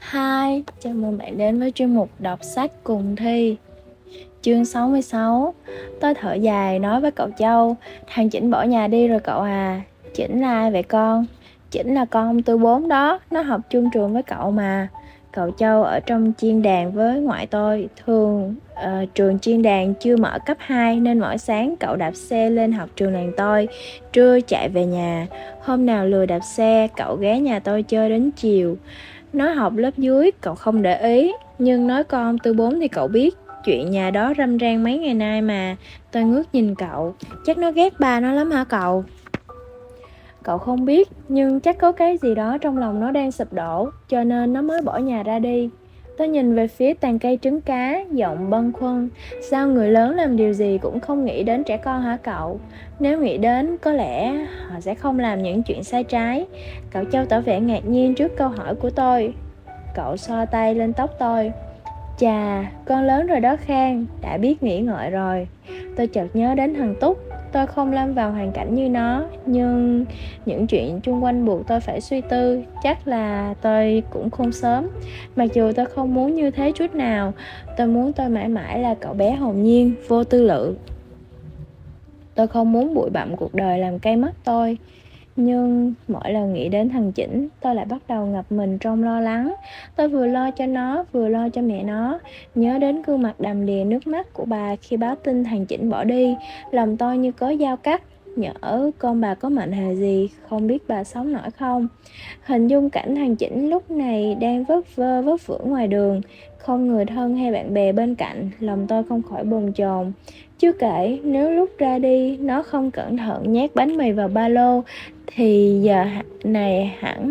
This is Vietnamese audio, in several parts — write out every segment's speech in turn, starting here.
Hi, chào mừng bạn đến với chuyên mục đọc sách cùng Thi. Chương 66. Tôi thở dài nói với cậu Châu: thằng Chỉnh bỏ nhà đi rồi cậu à. Chỉnh là ai vậy con? Chỉnh là con ông Tư Bốn đó, nó học chung trường với cậu mà. Cậu Châu ở trong chiên đàn với ngoại tôi. Trường chiên đàn chưa mở cấp 2 nên mỗi sáng cậu đạp xe lên học trường làng tôi, trưa chạy về nhà. Hôm nào lười đạp xe, cậu ghé nhà tôi chơi đến chiều. Nói học lớp dưới cậu không để ý, nhưng nói con Tư Bốn thì cậu biết. Chuyện nhà đó râm ran mấy ngày nay mà. Tôi ngước nhìn cậu. Chắc nó ghét ba nó lắm hả cậu? Cậu không biết, nhưng chắc có cái gì đó trong lòng nó đang sụp đổ, cho nên nó mới bỏ nhà ra đi. Tôi nhìn về phía tàn cây trứng cá, giọng bâng khuâng. Sao người lớn làm điều gì cũng không nghĩ đến trẻ con hả cậu? Nếu nghĩ đến, có lẽ họ sẽ không làm những chuyện sai trái. Cậu Châu tỏ vẻ ngạc nhiên trước câu hỏi của tôi. Cậu xoa tay lên tóc tôi. Chà, con lớn rồi đó Khang, đã biết nghĩ ngợi rồi. Tôi chợt nhớ đến thằng Túc. Tôi không lâm vào hoàn cảnh như nó, nhưng những chuyện chung quanh buộc tôi phải suy tư. Chắc là tôi cũng không sớm. Mặc dù tôi không muốn như thế chút nào. Tôi muốn tôi mãi mãi là cậu bé hồn nhiên, vô tư lự. Tôi không muốn bụi bặm cuộc đời làm cay mắt tôi. Nhưng mỗi lần nghĩ đến thằng Chỉnh, tôi lại bắt đầu ngập mình trong lo lắng. Tôi vừa lo cho nó, vừa lo cho mẹ nó. Nhớ đến gương mặt đầm đìa nước mắt của bà khi báo tin thằng Chỉnh bỏ đi, lòng tôi như có dao cắt. Nhỡ con bà có mệnh hệ gì, không biết bà sống nổi không. Hình dung cảnh thằng Chỉnh lúc này đang vất vơ vất vưởng ngoài đường, không người thân hay bạn bè bên cạnh, lòng tôi không khỏi bồn chồn. Chưa kể, nếu lúc ra đi nó không cẩn thận nhét bánh mì vào ba lô thì giờ này hẳn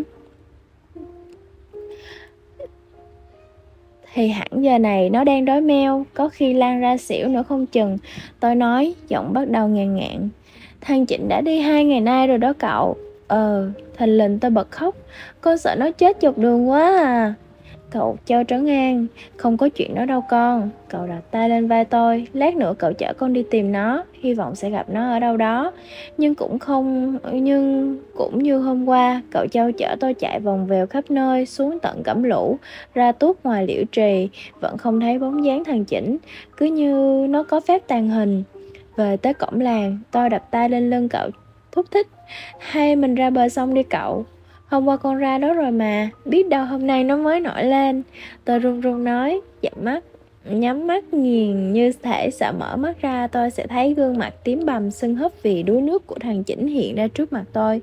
giờ này nó đang đói meo, có khi lan ra xỉu nữa không chừng. Tôi nói, giọng bắt đầu ngàn ngạn. Thằng Trịnh đã đi 2 ngày nay rồi đó cậu. Thình lình tôi bật khóc. Con sợ nó chết dọc đường quá à. Cậu Châu trấn an. Không có chuyện đó đâu con. Cậu đặt tay lên vai tôi. Lát nữa cậu chở con đi tìm nó. Hy vọng sẽ gặp nó ở đâu đó. Nhưng cũng như hôm qua, cậu Châu chở tôi chạy vòng vèo khắp nơi, xuống tận Cẩm Lũ, ra tuốt ngoài Liễu Trì. Vẫn không thấy bóng dáng thằng Chỉnh. Cứ như nó có phép tàng hình. Về tới cổng làng, tôi đập tay lên lưng cậu, thúc thích. Hay mình ra bờ sông đi cậu. Hôm qua con ra đó rồi mà, biết đâu hôm nay nó mới nổi lên. Tôi run run nói, nhắm mắt nghiền như thể sợ mở mắt ra tôi sẽ thấy gương mặt tím bầm sưng húp vì đuối nước của thằng Chỉnh hiện ra trước mặt tôi.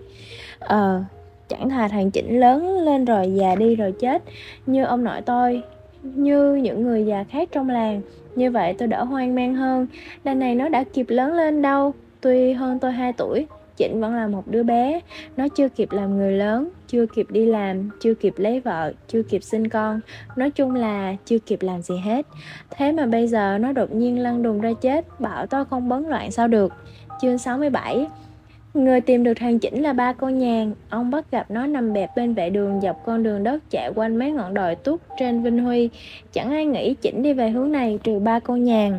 Chẳng thà thằng Chỉnh lớn lên rồi già đi rồi chết, như ông nội tôi, như những người già khác trong làng. Như vậy tôi đỡ hoang mang hơn. Đằng này nó đã kịp lớn lên đâu. Tuy hơn tôi 2 tuổi, Chỉnh vẫn là một đứa bé. Nó chưa kịp làm người lớn, chưa kịp đi làm, chưa kịp lấy vợ, chưa kịp sinh con. Nói chung là chưa kịp làm gì hết. Thế mà bây giờ nó đột nhiên lăn đùng ra chết, bảo tôi không bấn loạn sao được. Chương 67. Người tìm được thằng Chỉnh là ba con Nhàn. Ông bắt gặp nó nằm bẹp bên vệ đường dọc con đường đất chạy quanh mấy ngọn đồi tút trên Vinh Huy. Chẳng ai nghĩ Chỉnh đi về hướng này trừ ba con Nhàn.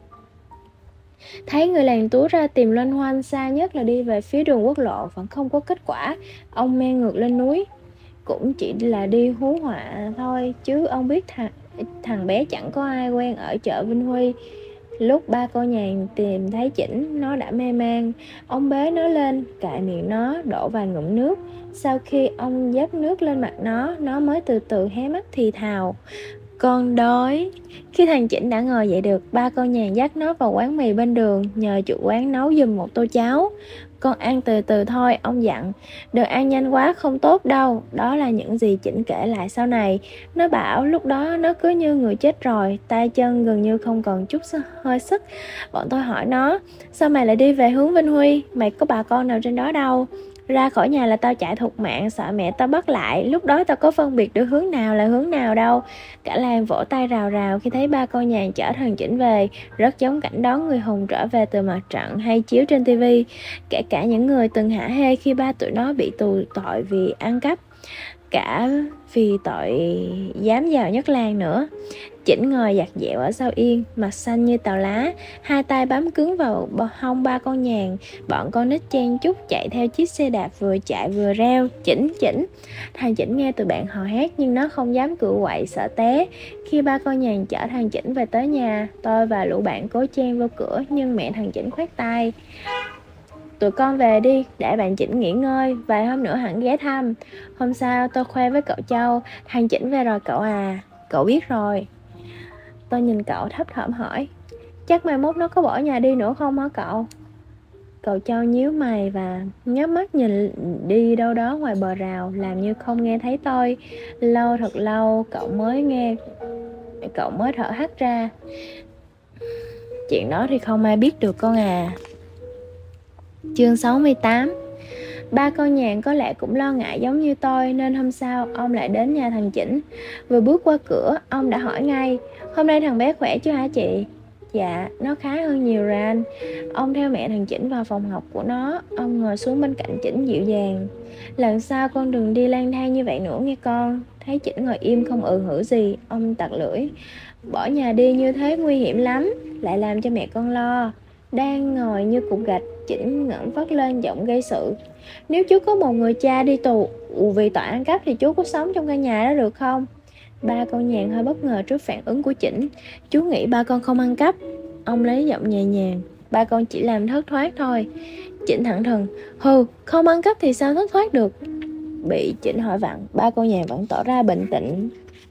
Thấy người làng túa ra tìm loanh hoanh, xa nhất là đi về phía đường quốc lộ, vẫn không có kết quả. Ông men ngược lên núi. Cũng chỉ là đi hú họa thôi, chứ ông biết thằng bé chẳng có ai quen ở chợ Vinh Huy. Lúc ba con Nhàn tìm thấy Chỉnh, nó đã mê man. Ông bế nó lên, cạy miệng nó, đổ vài ngụm nước. Sau khi ông dắt nước lên mặt nó mới từ từ hé mắt thì thào: con đói. Khi thằng Chỉnh đã ngồi dậy được, ba con Nhàn dắt nó vào quán mì bên đường, nhờ chủ quán nấu giùm một tô cháo. Con ăn từ từ thôi, ông dặn. Đừng ăn nhanh quá không tốt đâu. Đó là những gì Chỉnh kể lại sau này. Nó bảo lúc đó nó cứ như người chết rồi, tay chân gần như không còn chút hơi sức. Bọn tôi hỏi nó: sao mày lại đi về hướng Vinh Huy? Mày có bà con nào trên đó đâu? Ra khỏi nhà là tao chạy thục mạng, sợ mẹ tao bắt lại. Lúc đó tao có phân biệt được hướng nào là hướng nào đâu. Cả làng vỗ tay rào rào khi thấy ba con Nhàn chở thằng Chỉnh về. Rất giống cảnh đón người hùng trở về từ mặt trận hay chiếu trên tivi. Kể cả những người từng hả hê khi ba tụi nó bị tù tội vì ăn cắp. cả vì tội dám vào nhất làng nữa. Chỉnh ngồi giặt dẹo ở sau yên, mặt xanh như tàu lá, hai tay bám cứng vào hông ba con nhàn. Bọn con nít chen chúc chạy theo chiếc xe đạp vừa chạy vừa reo: Chỉnh, Chỉnh. Thằng Chỉnh nghe tụi bạn hò hét nhưng nó không dám cựa quậy, sợ té. Khi ba con nhàn chở thằng Chỉnh về tới nhà, tôi và lũ bạn cố chen vô cửa nhưng mẹ thằng Chỉnh khoát tay: Tụi con về đi, để bạn Chỉnh nghỉ ngơi, vài hôm nữa hẳn ghé thăm. Hôm sau tôi khoe với cậu Châu: Thằng Chỉnh về rồi cậu à. Cậu biết rồi. Tôi nhìn cậu thấp thỏm hỏi: Chắc mai mốt nó có bỏ nhà đi nữa không hả cậu? Cậu Châu nhíu mày và nhắm mắt nhìn đi đâu đó ngoài bờ rào, làm như không nghe thấy tôi. Thật lâu cậu mới thở hắt ra: Chuyện đó thì không ai biết được con à. Chương 68. Ba con nhàn có lẽ cũng lo ngại giống như tôi, nên hôm sau ông lại đến nhà thằng Chỉnh. Vừa bước qua cửa, ông đã hỏi ngay: Hôm nay thằng bé khỏe chứ hả chị? Dạ, nó khá hơn nhiều rồi anh. Ông theo mẹ thằng Chỉnh vào phòng học của nó. Ông ngồi xuống bên cạnh Chỉnh dịu dàng: Lần sau con đừng đi lang thang như vậy nữa nghe con. Thấy Chỉnh ngồi im không hử gì, ông tặc lưỡi: Bỏ nhà đi như thế nguy hiểm lắm, lại làm cho mẹ con lo. Đang ngồi như cục gạch, Chỉnh ngẩng phát lên giọng gây sự: Nếu chú có một người cha đi tù vì tội ăn cắp thì chú có sống trong căn nhà đó được không? Ba con nhàn hơi bất ngờ trước phản ứng của Chỉnh. Chú nghĩ ba con không ăn cắp. Ông lấy giọng nhẹ nhàng: Ba con chỉ làm thất thoát thôi. Chỉnh thẳng thừng: Hừ, không ăn cắp thì sao thất thoát được? Bị Chỉnh hỏi vặn, ba con nhàn vẫn tỏ ra bình tĩnh: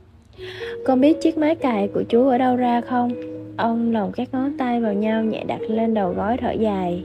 Con biết chiếc máy cày của chú ở đâu ra không? Ông lồng các ngón tay vào nhau nhẹ đặt lên đầu gối thở dài: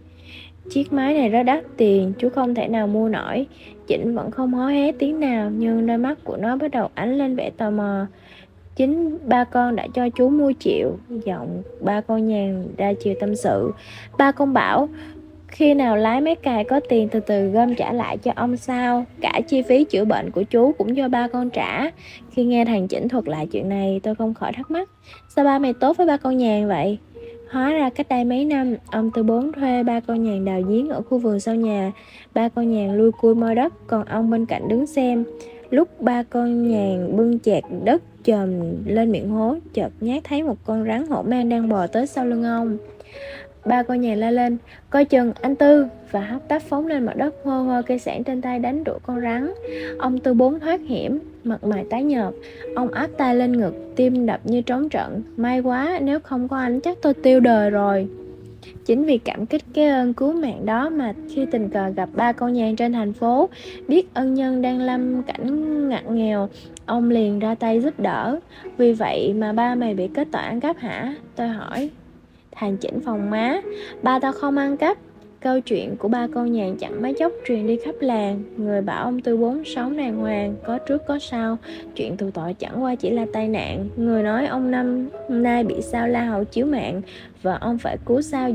Chiếc máy này rất đắt tiền, chú không thể nào mua nổi. Chỉnh vẫn không hó hé tiếng nào, nhưng đôi mắt của nó bắt đầu ánh lên vẻ tò mò. Chính ba con đã cho chú mua chịu. Giọng ba con nhàn ra chiều tâm sự: Ba con bảo khi nào lái máy cày có tiền từ từ gom trả lại cho ông sao. Cả chi phí chữa bệnh của chú cũng do ba con trả. Khi nghe thằng Chỉnh thuật lại chuyện này, tôi không khỏi thắc mắc: Sao ba mày tốt với ba con nhàn vậy? Hóa ra cách đây mấy năm, ông Tư Bốn thuê ba con nhàn đào giếng ở khu vườn sau nhà. Ba con nhàn lui cui moi đất, còn ông bên cạnh đứng xem. Lúc ba con nhàn bưng chẹt đất chồm lên miệng hố, chợt nhát thấy một con rắn hổ mang đang bò tới sau lưng ông. Ba con nhàn la lên: Coi chừng anh Tư! Và hấp tấp phóng lên mặt đất, hơ hơ cây sẻn trên tay đánh đuổi con rắn. Ông Tư Bốn thoát hiểm, mặt mày tái nhợt. Ông áp tay lên ngực, tim đập như trống trận: May quá, nếu không có anh chắc tôi tiêu đời rồi. Chính vì cảm kích cái ơn cứu mạng đó mà khi tình cờ gặp ba con nhàn trên thành phố, biết ân nhân đang lâm cảnh ngặt nghèo, ông liền ra tay giúp đỡ. Vì vậy mà ba mày bị kết tội ăn cắp hả? Tôi hỏi. Thằng Chỉnh phòng má: Ba tao không ăn cắp. Câu chuyện của ba con nhàn chẳng mấy chốc truyền đi khắp làng. Người bảo ông Tư Bốn sống đàng hoàng, có trước có sau, chuyện tù tội chẳng qua chỉ là tai nạn. Người nói ông năm nay bị sao la hầu chiếu mạng, và ông phải cúng sao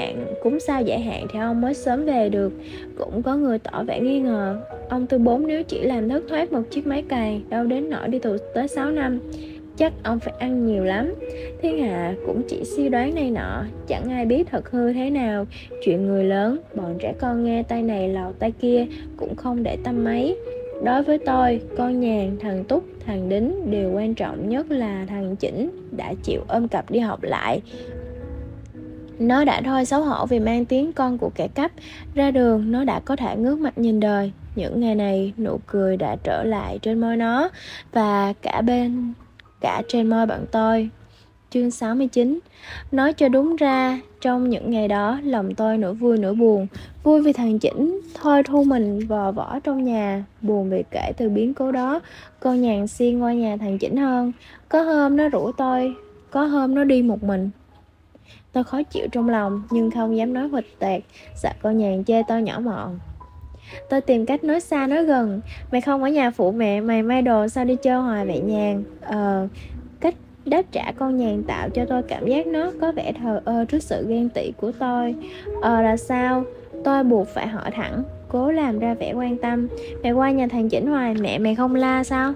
giải hạn thì ông mới sớm về được. Cũng có người tỏ vẻ nghi ngờ ông Tư Bốn nếu chỉ làm thất thoát một chiếc máy cày, đâu đến nỗi đi tù tới 6 năm. Chắc ông phải ăn nhiều lắm. Thiên hạ cũng chỉ suy đoán này nọ, chẳng ai biết thật hư thế nào. Chuyện người lớn, bọn trẻ con nghe tay này lọt tay kia cũng không để tâm mấy. Đối với tôi, con nhàn, thằng Túc, thằng Đính, điều quan trọng nhất là thằng Chỉnh đã chịu ôm cặp đi học lại. Nó đã thôi xấu hổ vì mang tiếng con của kẻ cắp. Ra đường, nó đã có thể ngước mặt nhìn đời. Những ngày này, nụ cười đã trở lại trên môi nó, và cả trên môi bạn tôi. Chương 69. Nói cho đúng ra, trong những ngày đó, lòng tôi nửa vui nửa buồn. Vui vì thằng Chỉnh thôi thu mình vò võ trong nhà. Buồn vì kể từ biến cố đó, con nhàn xiên qua nhà thằng Chỉnh hơn. Có hôm nó rủ tôi, có hôm nó đi một mình. Tôi khó chịu trong lòng, nhưng không dám nói huỵch toẹt, sợ con nhàn chê tôi nhỏ mọn. Tôi tìm cách nói xa nói gần: Mày không ở nhà phụ mẹ, mày may đồ sao đi chơi hoài vậy nhàn? Cách đáp trả con nhàn tạo cho tôi cảm giác nó có vẻ thờ ơ trước sự ghen tị của tôi. Là sao? Tôi buộc phải hỏi thẳng, cố làm ra vẻ quan tâm. Mày qua nhà thằng Chỉnh hoài, mẹ mày không la sao?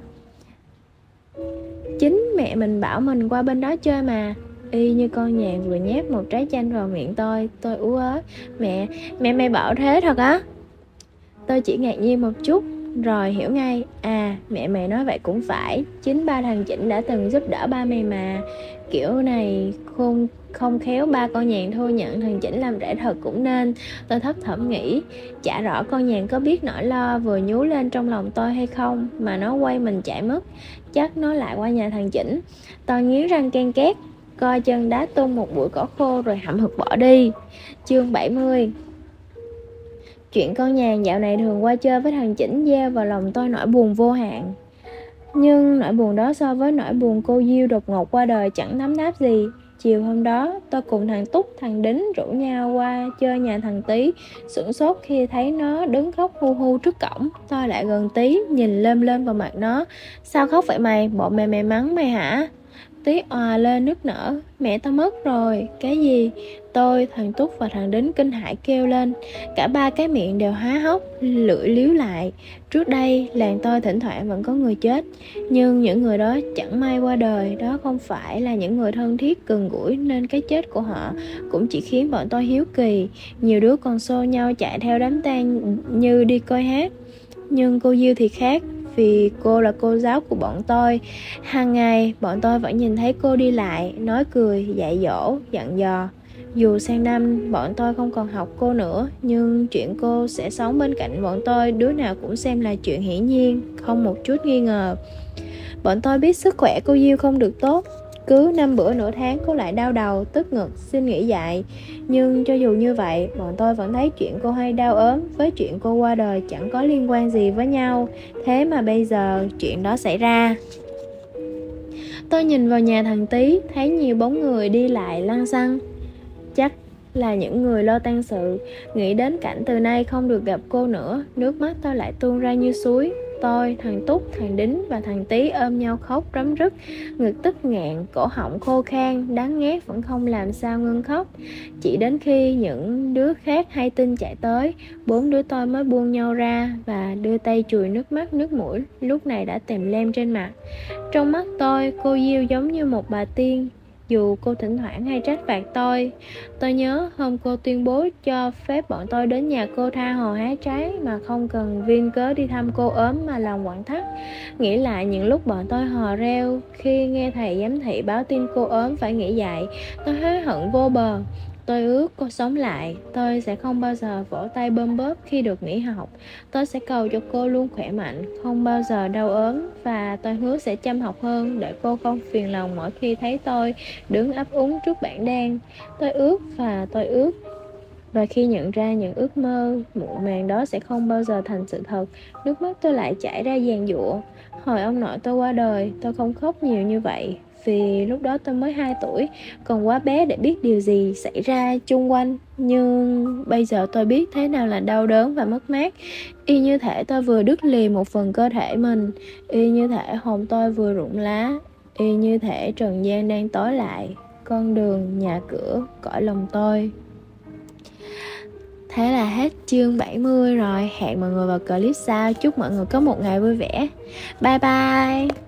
Chính mẹ mình bảo mình qua bên đó chơi mà. Y như con nhàn vừa nhét một trái chanh vào miệng tôi ú ớ: Mẹ mày bảo thế thật á? Tôi chỉ ngạc nhiên một chút, rồi hiểu ngay. À, mẹ mày nói vậy cũng phải, chính ba thằng Chỉnh đã từng giúp đỡ ba mày mà. Kiểu này không không khéo ba con nhàn thôi nhận thằng Chỉnh làm rể thật cũng nên. Tôi thấp thỏm nghĩ, chả rõ con nhàn có biết nỗi lo vừa nhú lên trong lòng tôi hay không, mà nó quay mình chạy mất. Chắc nó lại qua nhà thằng Chỉnh. Tôi nghiến răng ken két, coi chân đá tung một bụi cỏ khô rồi hậm hực bỏ đi. Chương 70. Chuyện con nhàn dạo này thường qua chơi với thằng Chỉnh gieo vào lòng tôi nỗi buồn vô hạn. Nhưng nỗi buồn đó so với nỗi buồn cô Diêu đột ngột qua đời chẳng thấm tháp gì. Chiều hôm đó, tôi cùng thằng Túc, thằng Đính rủ nhau qua chơi nhà thằng Tý. Sửng sốt khi thấy nó đứng khóc hu hu trước cổng. Tôi lại gần tí, nhìn lơm lên vào mặt nó. Sao khóc vậy mày? Bộ mày mắng mày hả? Tí òa lên nức nở. Mẹ tao mất rồi. Cái gì? Tôi, thằng Túc và thằng Đính kinh hãi kêu lên. Cả ba cái miệng đều há hốc, lưỡi liếu lại. Trước đây, làng tôi thỉnh thoảng vẫn có người chết. Nhưng những người đó chẳng may qua đời. Đó không phải là những người thân thiết gần gũi, nên cái chết của họ cũng chỉ khiến bọn tôi hiếu kỳ. Nhiều đứa còn xô nhau chạy theo đám tang như đi coi hát. Nhưng cô Diêu thì khác, vì cô là cô giáo của bọn tôi. Hàng ngày bọn tôi vẫn nhìn thấy cô đi lại, nói cười, dạy dỗ, dặn dò. Dù sang năm bọn tôi không còn học cô nữa, nhưng chuyện cô sẽ sống bên cạnh bọn tôi đứa nào cũng xem là chuyện hiển nhiên, không một chút nghi ngờ. Bọn tôi biết sức khỏe cô Diêu không được tốt. Cứ 5 bữa nửa tháng cô lại đau đầu, tức ngực, xin nghỉ dạy. Nhưng cho dù như vậy, bọn tôi vẫn thấy chuyện cô hay đau ốm với chuyện cô qua đời chẳng có liên quan gì với nhau. Thế mà bây giờ chuyện đó xảy ra. Tôi nhìn vào nhà thằng Tý, thấy nhiều bóng người đi lại lăng xăng. Chắc là những người lo tang sự. Nghĩ đến cảnh từ nay không được gặp cô nữa, nước mắt tôi lại tuôn ra như suối. Tôi, thằng Túc, thằng Đính và thằng Tý ôm nhau khóc rấm rứt. Ngực tức nghẹn, cổ họng khô khan, đáng ghét vẫn không làm sao ngưng khóc. Chỉ đến khi những đứa khác hay tin chạy tới, bốn đứa tôi mới buông nhau ra và đưa tay chùi nước mắt nước mũi lúc này đã tèm lem trên mặt. Trong mắt tôi, cô Diêu giống như một bà tiên. Dù cô thỉnh thoảng hay trách phạt tôi nhớ hôm cô tuyên bố cho phép bọn tôi đến nhà cô tha hồ hái trái mà không cần viên cớ đi thăm cô ốm mà lòng quặn thắt. Nghĩ lại những lúc bọn tôi hò reo khi nghe thầy giám thị báo tin cô ốm phải nghỉ dạy, tôi hối hận vô bờ. Tôi ước cô sống lại. Tôi sẽ không bao giờ vỗ tay bơm bóp khi được nghỉ học. Tôi sẽ cầu cho cô luôn khỏe mạnh, không bao giờ đau ốm. Và tôi hứa sẽ chăm học hơn để cô không phiền lòng mỗi khi thấy tôi đứng ấp úng trước bảng đen. Tôi ước và tôi ước. Và khi nhận ra những ước mơ muộn màng đó sẽ không bao giờ thành sự thật, nước mắt tôi lại chảy ra giàn giụa. Hồi ông nội tôi qua đời, tôi không khóc nhiều như vậy, vì lúc đó tôi mới 2 tuổi, còn quá bé để biết điều gì xảy ra chung quanh. Nhưng bây giờ tôi biết thế nào là đau đớn và mất mát. Y như thể tôi vừa đứt lìa một phần cơ thể mình, y như thể hồn tôi vừa rụng lá, y như thể trần gian đang tối lại, con đường, nhà cửa, cõi lòng tôi. Thế là hết chương 70 rồi. Hẹn mọi người vào clip sau. Chúc mọi người có một ngày vui vẻ. Bye bye.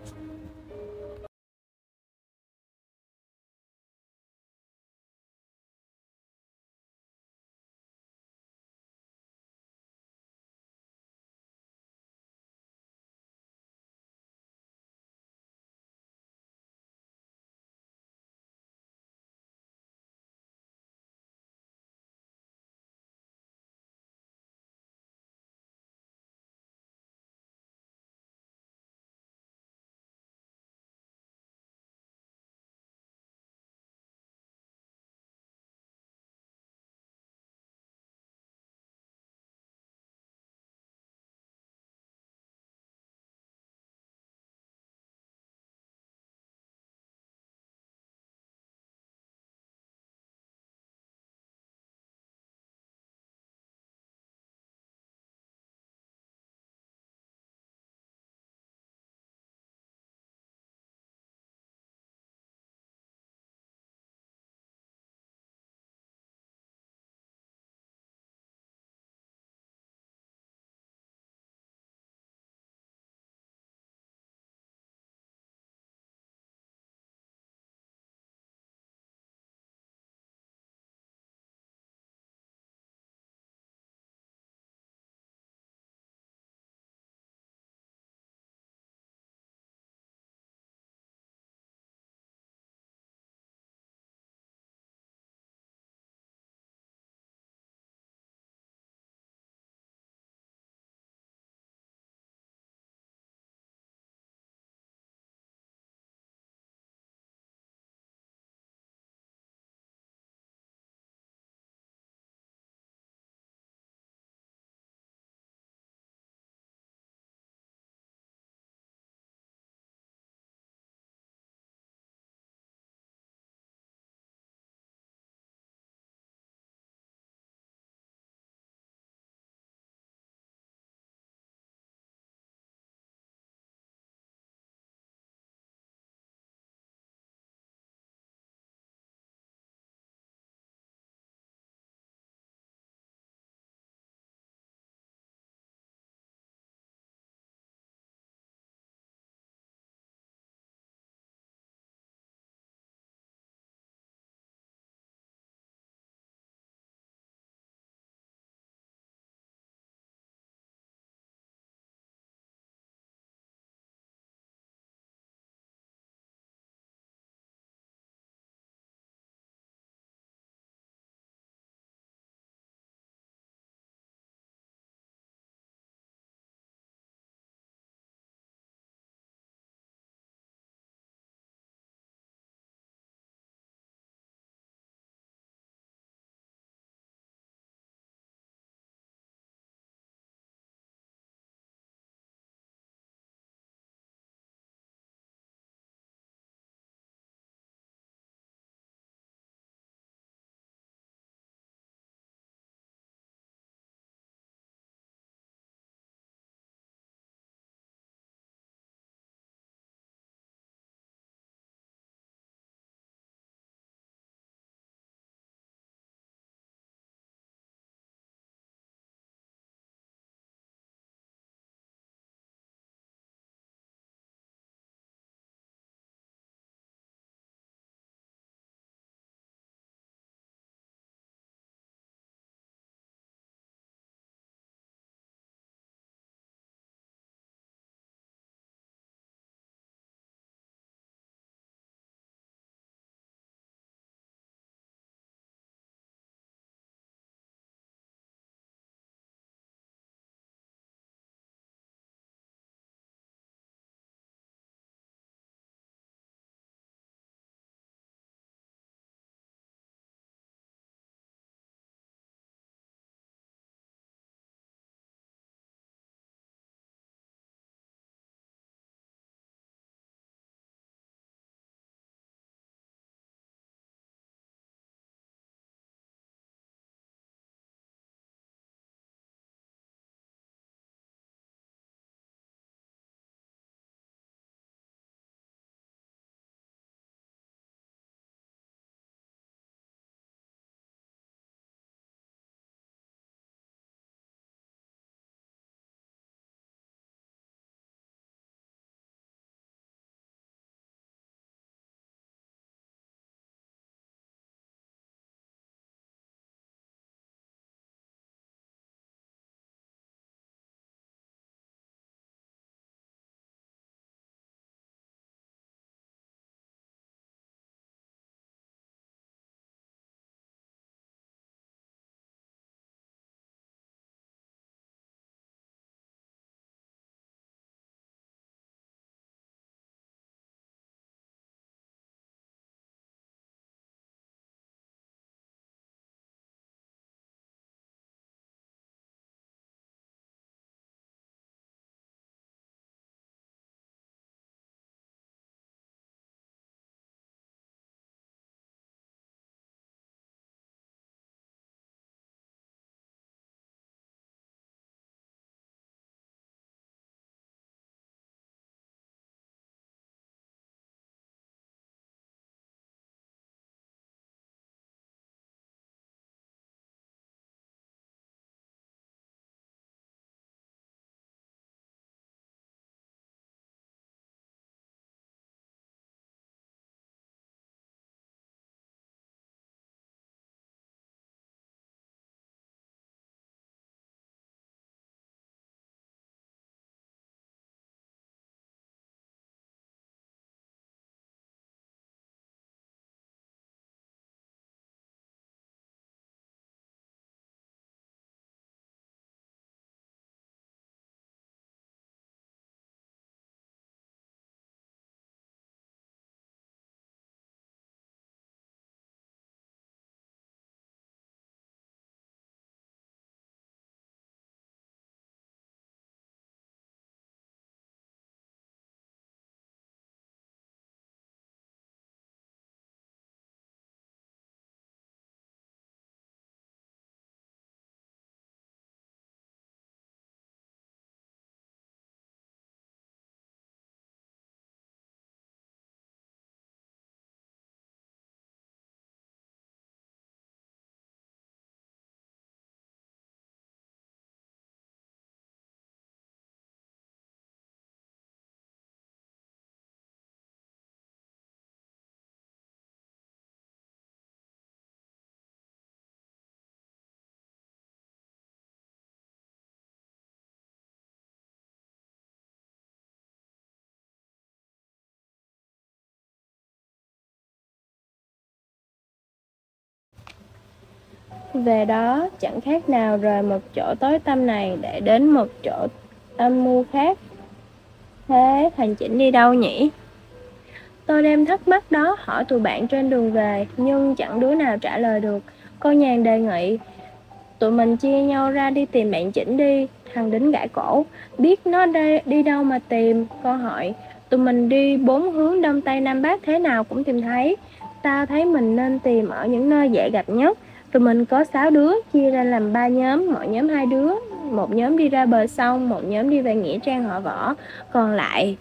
về đó chẳng khác nào rời một chỗ tối tăm này để đến một chỗ âm mưu khác. Thế thằng Chỉnh đi đâu nhỉ? Tôi đem thắc mắc đó hỏi tụi bạn trên đường về, nhưng chẳng đứa nào trả lời được. Cô Nhàn đề nghị tụi mình chia nhau ra đi tìm bạn Chỉnh đi. Thằng Đính gãi cổ, biết nó đi đâu mà tìm. Cô hỏi, tụi mình đi 4 hướng đông tây nam bắc thế nào cũng tìm thấy. Tao thấy mình nên tìm ở những nơi dễ gặp nhất. Tụi mình có 6 đứa, chia ra làm 3 nhóm, mỗi nhóm 2 đứa. Một nhóm đi ra bờ sông, một nhóm đi về nghĩa trang họ Võ, còn lại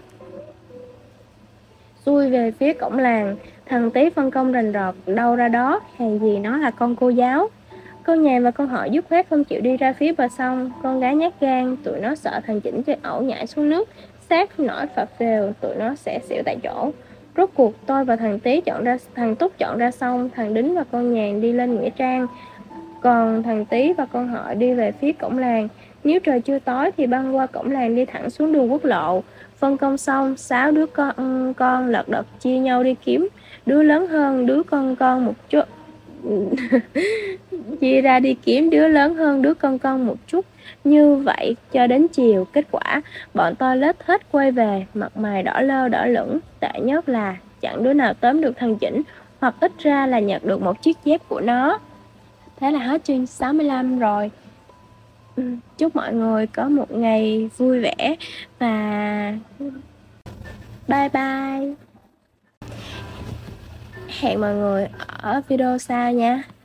xuôi về phía cổng làng. Thằng Tý phân công rành rọt đâu ra đó, hèn gì nó là con cô giáo. Con Nhàn và con Họ dứt khoát không chịu đi ra phía bờ sông. Con gái nhát gan, tụi nó sợ thằng Chỉnh chơi ẩu nhảy xuống nước, xác nổi phập phều, tụi nó sẽ xỉu tại chỗ. Rốt cuộc tôi và thằng Túc chọn ra sông, thằng Đính và con Nhàn đi lên nghĩa trang, còn thằng Tý và con Họ đi về phía cổng làng. Nếu trời chưa tối thì băng qua cổng làng đi thẳng xuống đường quốc lộ. Phân công xong, 6 đứa con lật đật chia nhau đi kiếm. Đứa lớn hơn đứa con một chút. Chia ra đi kiếm đứa lớn hơn đứa con một chút. Như vậy cho đến chiều, kết quả bọn tôi lết hết quay về, mặt mày đỏ lơ đỏ lửng. Tệ nhất là chẳng đứa nào tóm được thằng Chỉnh, hoặc ít ra là nhặt được một chiếc dép của nó. Thế là hết chương 65 rồi. Chúc mọi người có một ngày vui vẻ và bye bye. Hẹn mọi người ở video sau nha.